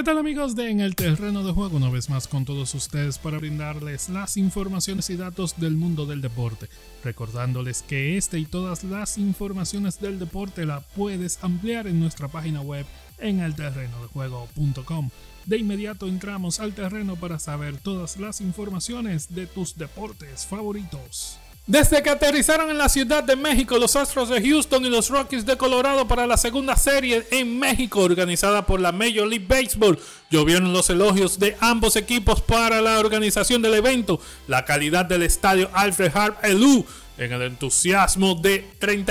¿Qué tal amigos de En el Terreno de Juego? Una vez más con todos ustedes para brindarles las informaciones y datos del mundo del deporte. Recordándoles que este y todas las informaciones del deporte la puedes ampliar en nuestra página web en elterrenodejuego.com. De inmediato entramos al terreno para saber todas las informaciones de tus deportes favoritos. Desde que aterrizaron en la Ciudad de México los Astros de Houston y los Rockies de Colorado para la segunda serie en México organizada por la Major League Baseball, llovieron los elogios de ambos equipos para la organización del evento, la calidad del estadio Alfred Harp Helú, en el entusiasmo de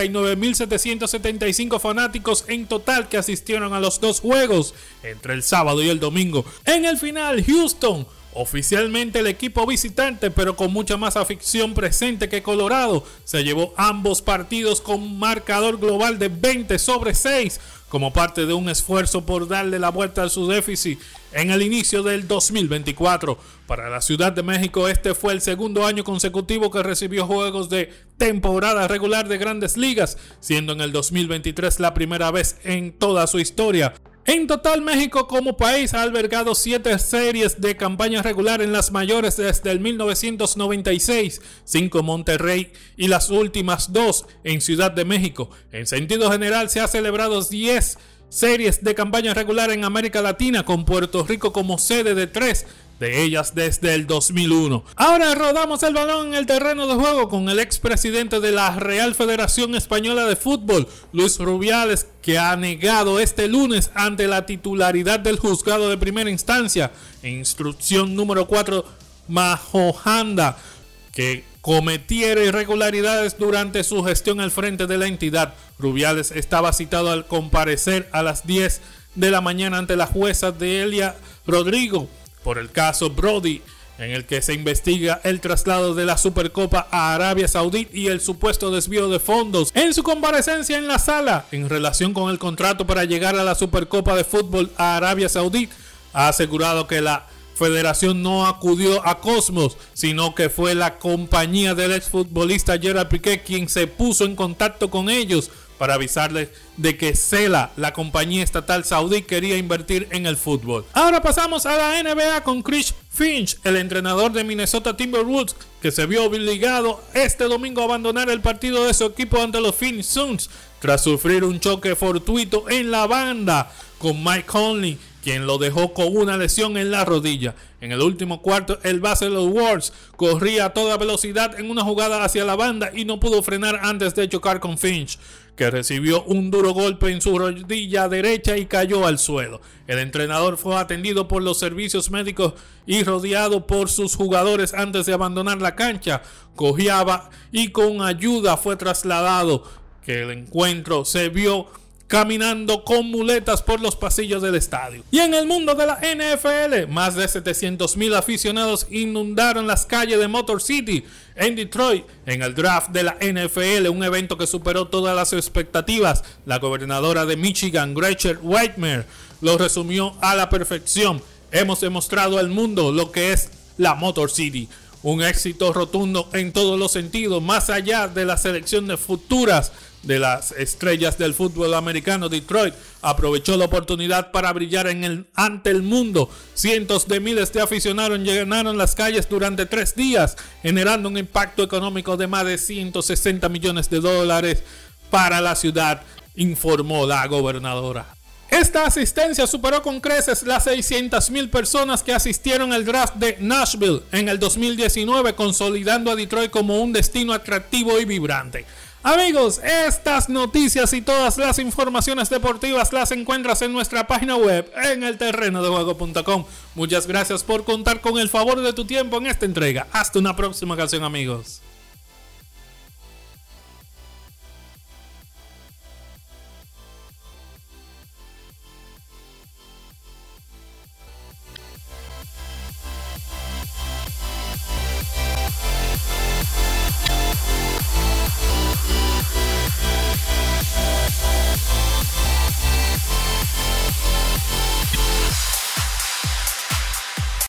39.775 fanáticos en total que asistieron a los dos juegos entre el sábado y el domingo. En el final, Houston, oficialmente el equipo visitante, pero con mucha más afición presente que Colorado, se llevó ambos partidos con un marcador global de 20-6 como parte de un esfuerzo por darle la vuelta a su déficit en el inicio del 2024. Para la Ciudad de México, este fue el segundo año consecutivo que recibió juegos de temporada regular de Grandes Ligas, siendo en el 2023 la primera vez en toda su historia. En total, México como país ha albergado 7 series de campaña regular en las mayores desde el 1996, 5 en Monterrey y las últimas 2 en Ciudad de México. En sentido general, se ha celebrado 10 series de campaña regular en América Latina, con Puerto Rico como sede de 3 de ellas desde el 2001. Ahora rodamos el balón en el terreno de juego con el expresidente de la Real Federación Española de Fútbol, Luis Rubiales, que ha negado este lunes ante la titularidad del juzgado de primera instancia, instrucción número 4 Majojanda, que cometiera irregularidades durante su gestión al frente de la entidad. Rubiales estaba citado al comparecer a las 10 de la mañana ante la jueza Delia Rodrigo por el caso Brody, en el que se investiga el traslado de la Supercopa a Arabia Saudita y el supuesto desvío de fondos. En su comparecencia en la sala, en relación con el contrato para llegar a la Supercopa de Fútbol a Arabia Saudita, ha asegurado que la federación no acudió a Cosmos, sino que fue la compañía del exfutbolista Gerard Piqué quien se puso en contacto con ellos para avisarles de que Cela, la compañía estatal saudí, quería invertir en el fútbol. Ahora pasamos a la NBA con Chris Finch, el entrenador de Minnesota Timberwolves, que se vio obligado este domingo a abandonar el partido de su equipo ante los Phoenix Suns tras sufrir un choque fortuito en la banda con Mike Conley, quien lo dejó con una lesión en la rodilla. En el último cuarto, el base de los Wolves corría a toda velocidad en una jugada hacia la banda y no pudo frenar antes de chocar con Finch, que recibió un duro golpe en su rodilla derecha y cayó al suelo. El entrenador fue atendido por los servicios médicos y rodeado por sus jugadores antes de abandonar la cancha. Cojeaba y con ayuda fue trasladado, que el encuentro se vio caminando con muletas por los pasillos del estadio. Y en el mundo de la NFL, más de 700,000 aficionados inundaron las calles de Motor City en Detroit en el draft de la NFL, un evento que superó todas las expectativas. La gobernadora de Michigan, Gretchen Whitmer, lo resumió a la perfección. Hemos demostrado al mundo lo que es la Motor City. Un éxito rotundo en todos los sentidos, más allá de la selección de futuras de las estrellas del fútbol americano. Detroit aprovechó la oportunidad para brillar ante el mundo. Cientos de miles de aficionados llenaron las calles durante 3 días, generando un impacto económico de más de $160 millones para la ciudad, informó la gobernadora. Esta asistencia superó con creces las 600,000 personas que asistieron al draft de Nashville en el 2019, consolidando a Detroit como un destino atractivo y vibrante. Amigos, estas noticias y todas las informaciones deportivas las encuentras en nuestra página web en elterrenodejuego.com. Muchas gracias por contar con el favor de tu tiempo en esta entrega. Hasta una próxima ocasión, amigos.